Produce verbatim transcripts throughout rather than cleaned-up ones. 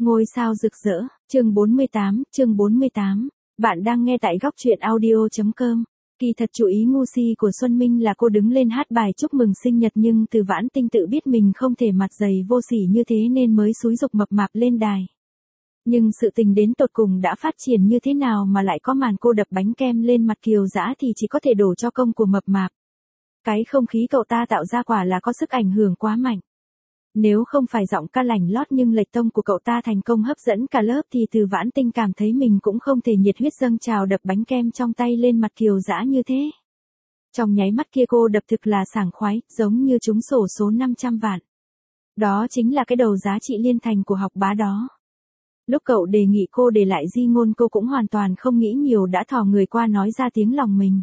Ngôi sao rực rỡ, chương bốn mươi tám, chương bốn mươi tám. Bạn đang nghe tại góc truyện audio.com. Kỳ thật chủ ý ngu si của Xuân Minh là cô đứng lên hát bài chúc mừng sinh nhật, nhưng Từ Vãn Tinh tự biết mình không thể mặt dày vô sỉ như thế nên mới xúi giục mập mạp lên đài. Nhưng sự tình đến tột cùng đã phát triển như thế nào mà lại có màn cô đập bánh kem lên mặt Kiều Dã thì chỉ có thể đổ cho công của mập mạp. Cái không khí cậu ta tạo ra quả là có sức ảnh hưởng quá mạnh. Nếu không phải giọng ca lành lót nhưng lệch tông của cậu ta thành công hấp dẫn cả lớp thì Từ Vãn Tinh cảm thấy mình cũng không thể nhiệt huyết dâng trào đập bánh kem trong tay lên mặt Kiều Dã như thế. Trong nháy mắt kia cô đập thực là sảng khoái, giống như trúng xổ số năm trăm vạn. Đó chính là cái đầu giá trị liên thành của học bá đó. Lúc cậu đề nghị cô để lại di ngôn, cô cũng hoàn toàn không nghĩ nhiều đã thò người qua nói ra tiếng lòng mình.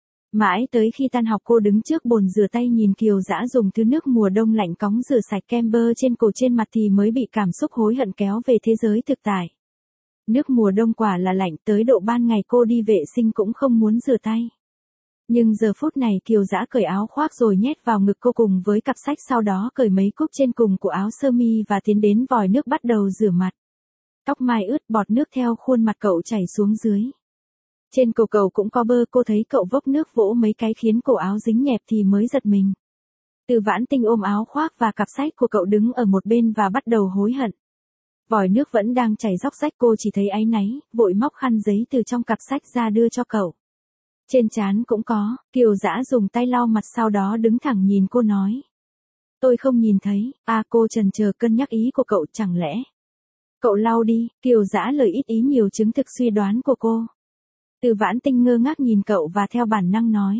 Mãi tới khi tan học cô đứng trước bồn rửa tay nhìn Kiều Dã dùng thứ nước mùa đông lạnh cóng rửa sạch kem bơ trên cổ trên mặt thì mới bị cảm xúc hối hận kéo về thế giới thực tại. Nước mùa đông quả là lạnh tới độ ban ngày cô đi vệ sinh cũng không muốn rửa tay. Nhưng giờ phút này Kiều Dã cởi áo khoác rồi nhét vào ngực cô cùng với cặp sách, sau đó cởi mấy cúc trên cùng của áo sơ mi và tiến đến vòi nước bắt đầu rửa mặt. Tóc mai ướt, bọt nước theo khuôn mặt cậu chảy xuống dưới. Trên cổ cậu cũng có bơ, cô thấy cậu vốc nước vỗ mấy cái khiến cổ áo dính nhẹp thì mới giật mình. Từ Vãn Tinh ôm áo khoác và cặp sách của cậu đứng ở một bên và bắt đầu hối hận. Vòi nước vẫn đang chảy róc rách, cô chỉ thấy áy náy, vội móc khăn giấy từ trong cặp sách ra đưa cho cậu. Trên trán cũng có, Kiều Dã dùng tay lau mặt sau đó đứng thẳng nhìn cô nói. Tôi không nhìn thấy, à cô chần chờ cân nhắc ý của cậu, chẳng lẽ. Cậu lau đi, Kiều Dã lời ít ý nhiều chứng thực suy đoán của cô. Từ Vãn Tinh ngơ ngác nhìn cậu và theo bản năng nói.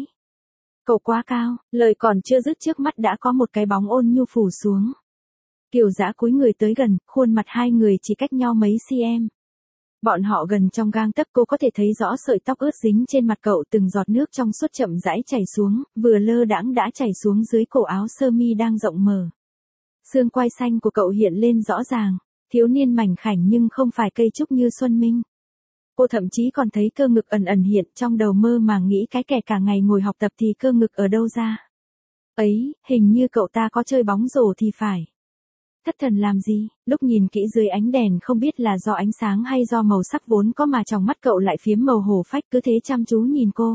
Cậu quá cao, lời còn chưa dứt trước mắt đã có một cái bóng ôn nhu phủ xuống. Kiều Dã cúi người tới gần, khuôn mặt hai người chỉ cách nhau mấy cm. Bọn họ gần trong gang tấc, cô có thể thấy rõ sợi tóc ướt dính trên mặt cậu, từng giọt nước trong suốt chậm rãi chảy xuống, vừa lơ đãng đã chảy xuống dưới cổ áo sơ mi đang rộng mở. Xương quai xanh của cậu hiện lên rõ ràng, thiếu niên mảnh khảnh nhưng không phải cây trúc như Xuân Minh. Cô thậm chí còn thấy cơ ngực ẩn ẩn hiện, trong đầu mơ màng nghĩ cái kẻ cả ngày ngồi học tập thì cơ ngực ở đâu ra. Ấy, hình như cậu ta có chơi bóng rổ thì phải. Thất thần làm gì, lúc nhìn kỹ dưới ánh đèn không biết là do ánh sáng hay do màu sắc vốn có mà trong mắt cậu lại phiếm màu hổ phách, cứ thế chăm chú nhìn cô.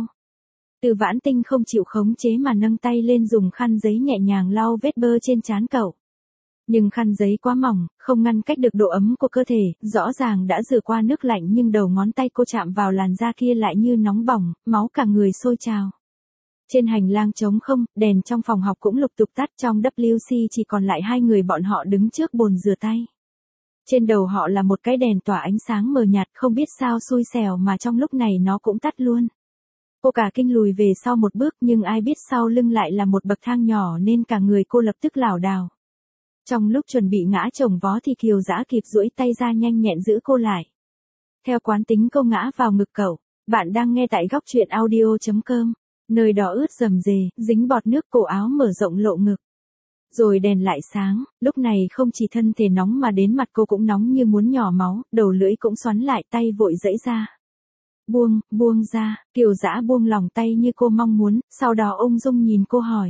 Từ Vãn Tinh không chịu khống chế mà nâng tay lên dùng khăn giấy nhẹ nhàng lau vết bơ trên trán cậu. Nhưng khăn giấy quá mỏng, không ngăn cách được độ ấm của cơ thể, rõ ràng đã rửa qua nước lạnh nhưng đầu ngón tay cô chạm vào làn da kia lại như nóng bỏng, máu cả người sôi trào. Trên hành lang trống không, đèn trong phòng học cũng lục tục tắt, trong W C chỉ còn lại hai người bọn họ đứng trước bồn rửa tay. Trên đầu họ là một cái đèn tỏa ánh sáng mờ nhạt, không biết sao xui xẻo mà trong lúc này nó cũng tắt luôn. Cô cả kinh lùi về sau một bước, nhưng ai biết sau lưng lại là một bậc thang nhỏ nên cả người cô lập tức lảo đảo. Trong lúc chuẩn bị ngã chồng vó thì Kiều Dã kịp duỗi tay ra nhanh nhẹn giữ cô lại. Theo quán tính cô ngã vào ngực cậu. Bạn đang nghe tại góc truyện audio.com. Nơi đó ướt rầm rề, dính bọt nước, cổ áo mở rộng lộ ngực. Rồi đèn lại sáng, lúc này không chỉ thân thể nóng mà đến mặt cô cũng nóng như muốn nhỏ máu, đầu lưỡi cũng xoắn lại, tay vội giãy ra. Buông, buông ra, Kiều Dã buông lòng tay như cô mong muốn, sau đó ung dung nhìn cô hỏi.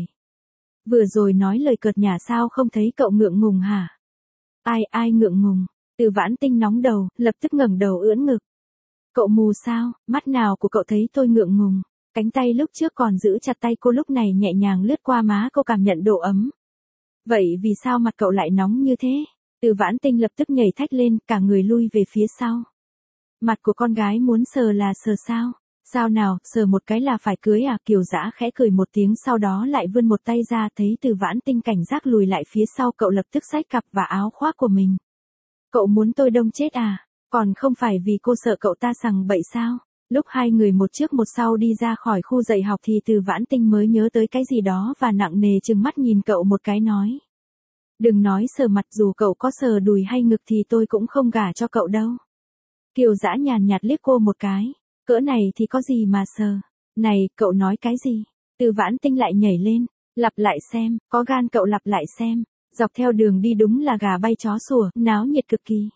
Vừa rồi nói lời cợt nhả sao không thấy cậu ngượng ngùng hả? Ai ai ngượng ngùng? Từ Vãn Tinh nóng đầu, lập tức ngẩng đầu ưỡn ngực. Cậu mù sao, mắt nào của cậu thấy tôi ngượng ngùng? Cánh tay lúc trước còn giữ chặt tay cô lúc này nhẹ nhàng lướt qua má cô, cảm nhận độ ấm. Vậy vì sao mặt cậu lại nóng như thế? Từ Vãn Tinh lập tức nhảy thách lên, cả người lui về phía sau. Mặt của con gái muốn sờ là sờ sao? Sao nào, sờ một cái là phải cưới à? Kiều Dã khẽ cười một tiếng sau đó lại vươn một tay ra, thấy Từ Vãn Tinh cảnh giác lùi lại phía sau, cậu lập tức xách cặp và áo khoác của mình. Cậu muốn tôi đông chết à? Còn không phải vì cô sợ cậu ta sằng bậy sao? Lúc hai người một trước một sau đi ra khỏi khu dạy học thì Từ Vãn Tinh mới nhớ tới cái gì đó và nặng nề trừng mắt nhìn cậu một cái nói. Đừng nói sờ mặt, dù cậu có sờ đùi hay ngực thì tôi cũng không gả cho cậu đâu. Kiều Dã nhàn nhạt liếc cô một cái. Cỡ này thì có gì mà sờ. Này, cậu nói cái gì? Từ Vãn Tinh lại nhảy lên. Lặp lại xem, có gan cậu lặp lại xem. Dọc theo đường đi đúng là gà bay chó sủa, náo nhiệt cực kỳ.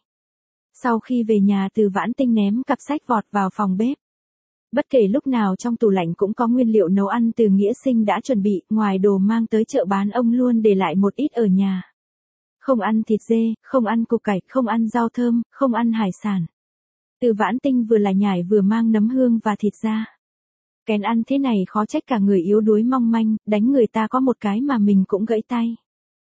Sau khi về nhà Từ Vãn Tinh ném cặp sách vọt vào phòng bếp. Bất kể lúc nào trong tủ lạnh cũng có nguyên liệu nấu ăn từ Nghĩa Sinh đã chuẩn bị, ngoài đồ mang tới chợ bán ông luôn để lại một ít ở nhà. Không ăn thịt dê, không ăn củ cải, không ăn rau thơm, không ăn hải sản. Từ Vãn Tinh vừa lại nhải vừa mang nấm hương và thịt ra. Kén ăn thế này khó trách cả người yếu đuối mong manh, đánh người ta có một cái mà mình cũng gãy tay.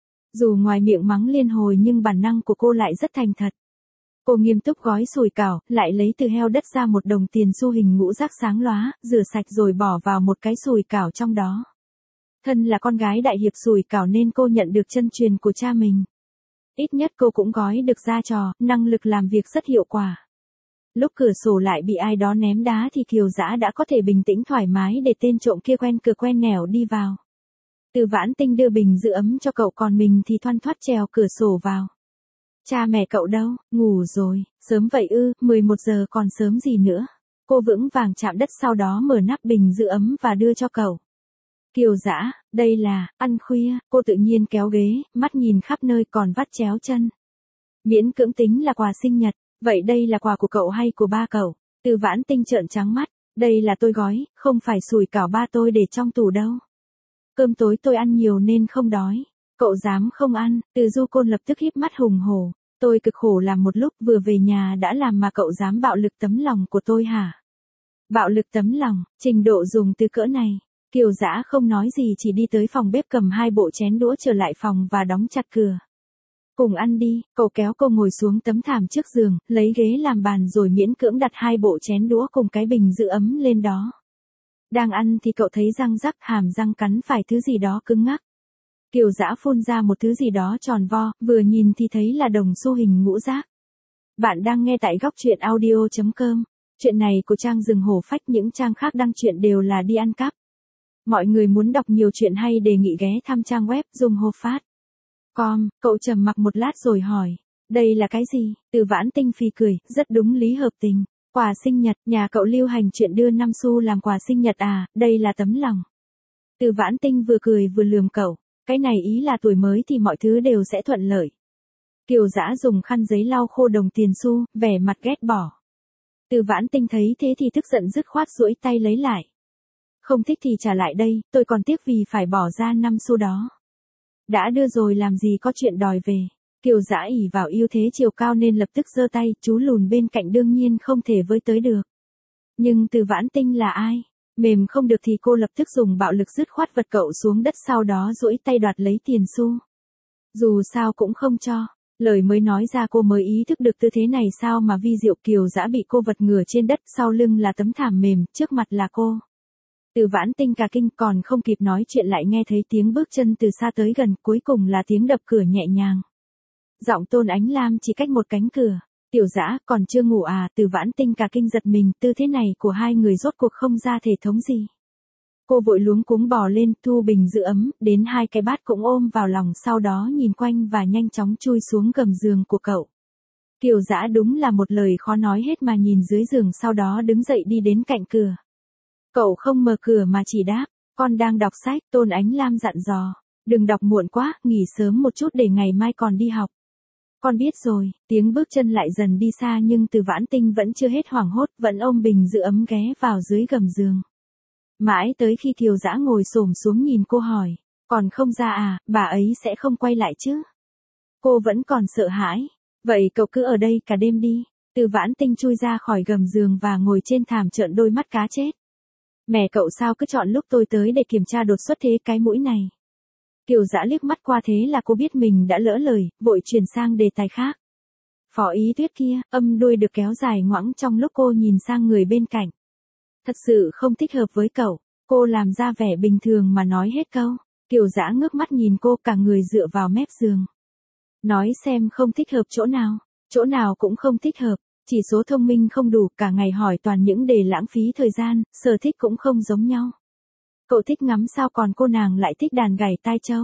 Dù ngoài miệng mắng liên hồi nhưng bản năng của cô lại rất thành thật. Cô nghiêm túc gói sủi cảo, lại lấy từ heo đất ra một đồng tiền xu hình ngũ giác sáng lóa, rửa sạch rồi bỏ vào một cái sủi cảo trong đó. Thân là con gái đại hiệp sủi cảo nên cô nhận được chân truyền của cha mình. Ít nhất cô cũng gói được ra trò, năng lực làm việc rất hiệu quả. Lúc cửa sổ lại bị ai đó ném đá thì Kiều Dã đã có thể bình tĩnh thoải mái để tên trộm kia quen cửa quen nẻo đi vào. Từ Vãn Tinh đưa bình giữ ấm cho cậu còn mình thì thoăn thoắt trèo cửa sổ vào. Cha mẹ cậu đâu, ngủ rồi, sớm vậy ư, mười một giờ còn sớm gì nữa. Cô vững vàng chạm đất sau đó mở nắp bình giữ ấm và đưa cho cậu. Kiều Dã, đây là, ăn khuya, cô tự nhiên kéo ghế, mắt nhìn khắp nơi còn vắt chéo chân. Miễn cưỡng tính là quà sinh nhật, vậy đây là quà của cậu hay của ba cậu? Từ Vãn Tinh trợn trắng mắt, đây là tôi gói, không phải sủi cảo ba tôi để trong tủ đâu. Cơm tối tôi ăn nhiều nên không đói. Cậu dám không ăn? Từ Du Côn lập tức híp mắt hùng hổ. Tôi cực khổ làm một lúc vừa về nhà đã làm mà cậu dám bạo lực tấm lòng của tôi hả? Bạo lực tấm lòng, trình độ dùng từ cỡ này. Kiều Dã không nói gì chỉ đi tới phòng bếp cầm hai bộ chén đũa trở lại phòng và đóng chặt cửa. Cùng ăn đi, cậu kéo cô ngồi xuống tấm thảm trước giường, lấy ghế làm bàn rồi miễn cưỡng đặt hai bộ chén đũa cùng cái bình giữ ấm lên đó. Đang ăn thì cậu thấy răng rắc hàm răng cắn phải thứ gì đó cứng ngắc. Kiều Dã phun ra một thứ gì đó tròn vo, vừa nhìn thì thấy là đồng xu hình ngũ giác. Bạn đang nghe tại góc truyện audio chấm com. Chuyện này của trang Rừng Hổ Phách, những trang khác đăng truyện đều là đi ăn cắp. Mọi người muốn đọc nhiều chuyện hay đề nghị ghé thăm trang web junghofast chấm com. Cậu trầm mặc một lát rồi hỏi, đây là cái gì? Từ Vãn Tinh phì cười, rất đúng lý hợp tình. Quà sinh nhật, nhà cậu lưu hành chuyện đưa năm xu làm quà sinh nhật à, đây là tấm lòng. Từ Vãn Tinh vừa cười vừa lườm cậu, cái này ý là tuổi mới thì mọi thứ đều sẽ thuận lợi. Kiều Dã dùng khăn giấy lau khô đồng tiền xu, vẻ mặt ghét bỏ. Từ Vãn Tinh thấy thế thì tức giận dứt khoát duỗi tay lấy lại. Không thích thì trả lại đây, tôi còn tiếc vì phải bỏ ra năm xu đó. Đã đưa rồi làm gì có chuyện đòi về. Kiều Dã ỷ vào ưu thế chiều cao nên lập tức giơ tay, chú lùn bên cạnh đương nhiên không thể với tới được. Nhưng Từ Vãn Tinh là ai? Mềm không được thì cô lập tức dùng bạo lực dứt khoát vật cậu xuống đất, sau đó duỗi tay đoạt lấy tiền xu. Dù sao cũng không cho. Lời mới nói ra cô mới ý thức được tư thế này sao mà vi diệu. Kiều Dã bị cô vật ngửa trên đất, sau lưng là tấm thảm mềm, trước mặt là cô. Từ Vãn Tinh cả kinh, còn không kịp nói chuyện lại nghe thấy tiếng bước chân từ xa tới gần, cuối cùng là tiếng đập cửa nhẹ nhàng. Giọng Tôn Ánh Lam chỉ cách một cánh cửa. Tiểu Dã, còn chưa ngủ à? Từ Vãn Tinh cả kinh giật mình, tư thế này của hai người rốt cuộc không ra thể thống gì. Cô vội luống cuống bò lên, thu bình giữ ấm, đến hai cái bát cũng ôm vào lòng, sau đó nhìn quanh và nhanh chóng chui xuống gầm giường của cậu. Kiều Dã đúng là một lời khó nói hết mà nhìn dưới giường, sau đó đứng dậy đi đến cạnh cửa. Cậu không mở cửa mà chỉ đáp, con đang đọc sách. Tôn Ánh Lam dặn dò, đừng đọc muộn quá, nghỉ sớm một chút để ngày mai còn đi học. Con biết rồi. Tiếng bước chân lại dần đi xa nhưng Từ Vãn Tinh vẫn chưa hết hoảng hốt, vẫn ôm bình giữ ấm ghé vào dưới gầm giường. Mãi tới khi Kiều Dã ngồi xổm xuống nhìn cô hỏi, còn không ra à, bà ấy sẽ không quay lại chứ? Cô vẫn còn sợ hãi. Vậy cậu cứ ở đây cả đêm đi. Từ Vãn Tinh chui ra khỏi gầm giường và ngồi trên thảm trợn đôi mắt cá chết. Mẹ cậu sao cứ chọn lúc tôi tới để kiểm tra đột xuất thế cái mũi này? Kiều Dã liếc mắt qua thế là cô biết mình đã lỡ lời, vội chuyển sang đề tài khác. Phó Ý Tuyết kia, âm đuôi được kéo dài ngoẵng trong lúc cô nhìn sang người bên cạnh. Thật sự không thích hợp với cậu. Cô làm ra vẻ bình thường mà nói hết câu. Kiều Dã ngước mắt nhìn cô, cả người dựa vào mép giường. Nói xem không thích hợp chỗ nào. Chỗ nào cũng không thích hợp. Chỉ số thông minh không đủ, cả ngày hỏi toàn những đề lãng phí thời gian, sở thích cũng không giống nhau. Cậu thích ngắm sao còn cô nàng lại thích đàn gảy tai trâu.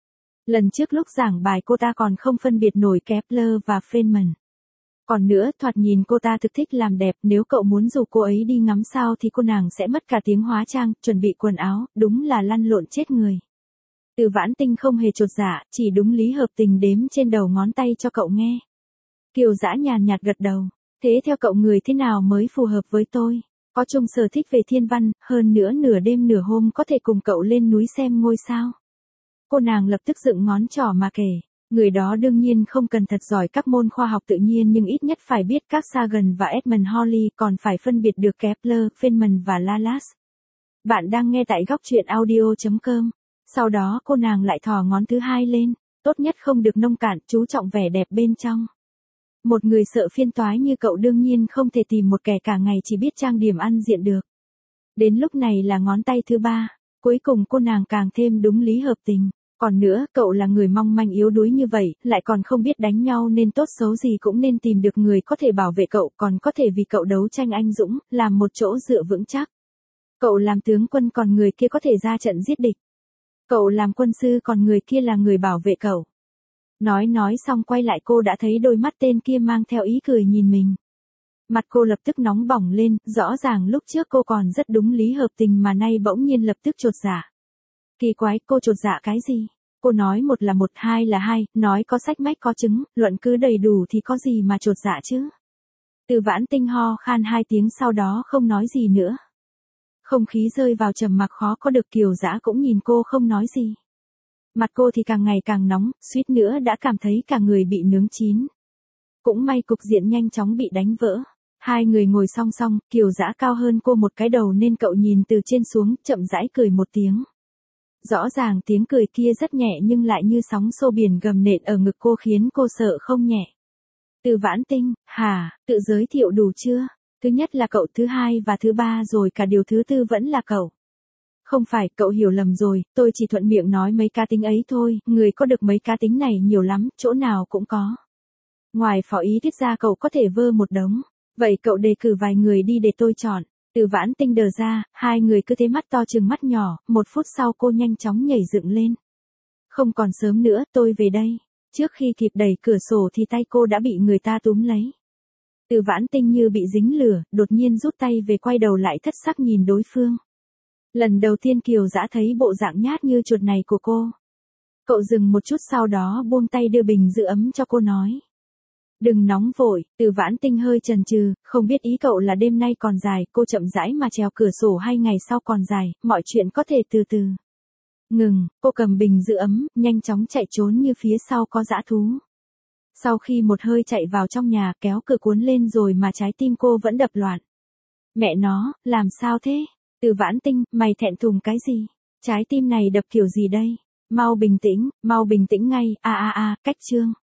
Lần trước lúc giảng bài cô ta còn không phân biệt nổi Kepler và Feynman. Còn nữa, thoạt nhìn cô ta thực thích làm đẹp, nếu cậu muốn rủ cô ấy đi ngắm sao thì cô nàng sẽ mất cả tiếng hóa trang, chuẩn bị quần áo, đúng là lăn lộn chết người. Từ Vãn Tinh không hề chột dạ, chỉ đúng lý hợp tình đếm trên đầu ngón tay cho cậu nghe. Kiều Dã nhàn nhạt gật đầu. Thế theo cậu người thế nào mới phù hợp với tôi? Có chung sở thích về thiên văn, hơn nữa nửa đêm nửa hôm có thể cùng cậu lên núi xem ngôi sao. Cô nàng lập tức dựng ngón trỏ mà kể. Người đó đương nhiên không cần thật giỏi các môn khoa học tự nhiên nhưng ít nhất phải biết các Sagan và Edmund Halley, còn phải phân biệt được Kepler, Feynman và Laplace. Bạn đang nghe tại góc truyện audio chấm com. Sau đó cô nàng lại thò ngón thứ hai lên, tốt nhất không được nông cạn, chú trọng vẻ đẹp bên trong. Một người sợ phiên toái như cậu đương nhiên không thể tìm một kẻ cả ngày chỉ biết trang điểm ăn diện được. Đến lúc này là ngón tay thứ ba, cuối cùng cô nàng càng thêm đúng lý hợp tình. Còn nữa, cậu là người mong manh yếu đuối như vậy, lại còn không biết đánh nhau nên tốt xấu gì cũng nên tìm được người có thể bảo vệ cậu, còn có thể vì cậu đấu tranh anh dũng, làm một chỗ dựa vững chắc. Cậu làm tướng quân còn người kia có thể ra trận giết địch. Cậu làm quân sư còn người kia là người bảo vệ cậu. Nói nói xong quay lại cô đã thấy đôi mắt tên kia mang theo ý cười nhìn mình. Mặt cô lập tức nóng bỏng lên, rõ ràng lúc trước cô còn rất đúng lý hợp tình mà nay bỗng nhiên lập tức chột dạ. Kỳ quái, cô chột dạ cái gì? Cô nói một là một, hai là hai, nói có sách mách có chứng, luận cứ đầy đủ thì có gì mà chột dạ chứ? Từ Vãn Tinh ho khan hai tiếng sau đó không nói gì nữa. Không khí rơi vào trầm mặc khó có được, Kiều Dã cũng nhìn cô không nói gì. Mặt cô thì càng ngày càng nóng, suýt nữa đã cảm thấy cả người bị nướng chín. Cũng may cục diện nhanh chóng bị đánh vỡ. Hai người ngồi song song, Kiều Dã cao hơn cô một cái đầu nên cậu nhìn từ trên xuống, chậm rãi cười một tiếng. Rõ ràng tiếng cười kia rất nhẹ nhưng lại như sóng xô biển gầm nện ở ngực cô khiến cô sợ không nhẹ. Từ Vãn Tinh, hả, tự giới thiệu đủ chưa? Thứ nhất là cậu, thứ hai và thứ ba rồi cả điều thứ tư vẫn là cậu. Không phải, cậu hiểu lầm rồi, tôi chỉ thuận miệng nói mấy cá tính ấy thôi, người có được mấy cá tính này nhiều lắm, chỗ nào cũng có. Ngoài phó ý tiết ra cậu có thể vơ một đống, vậy cậu đề cử vài người đi để tôi chọn. Từ Vãn Tinh đờ ra, hai người cứ thế mắt to trừng mắt nhỏ, một phút sau cô nhanh chóng nhảy dựng lên. Không còn sớm nữa, tôi về đây. Trước khi kịp đẩy cửa sổ thì tay cô đã bị người ta túm lấy. Từ Vãn Tinh như bị dính lửa, đột nhiên rút tay về, quay đầu lại thất sắc nhìn đối phương. Lần đầu tiên Kiều Dã thấy bộ dạng nhát như chuột này của cô. Cậu dừng một chút sau đó buông tay đưa bình giữ ấm cho cô nói. Đừng nóng vội, Từ Vãn Tinh hơi chần chừ, không biết ý cậu là đêm nay còn dài, cô chậm rãi mà trèo cửa sổ hay ngày sau còn dài, mọi chuyện có thể từ từ. Ngừng, cô cầm bình giữ ấm, nhanh chóng chạy trốn như phía sau có dã thú. Sau khi một hơi chạy vào trong nhà, kéo cửa cuốn lên rồi mà trái tim cô vẫn đập loạn. Mẹ nó, làm sao thế? Từ Vãn Tinh, mày thẹn thùng cái gì? Trái tim này đập kiểu gì đây? Mau bình tĩnh, mau bình tĩnh ngay, a a a, cách chương.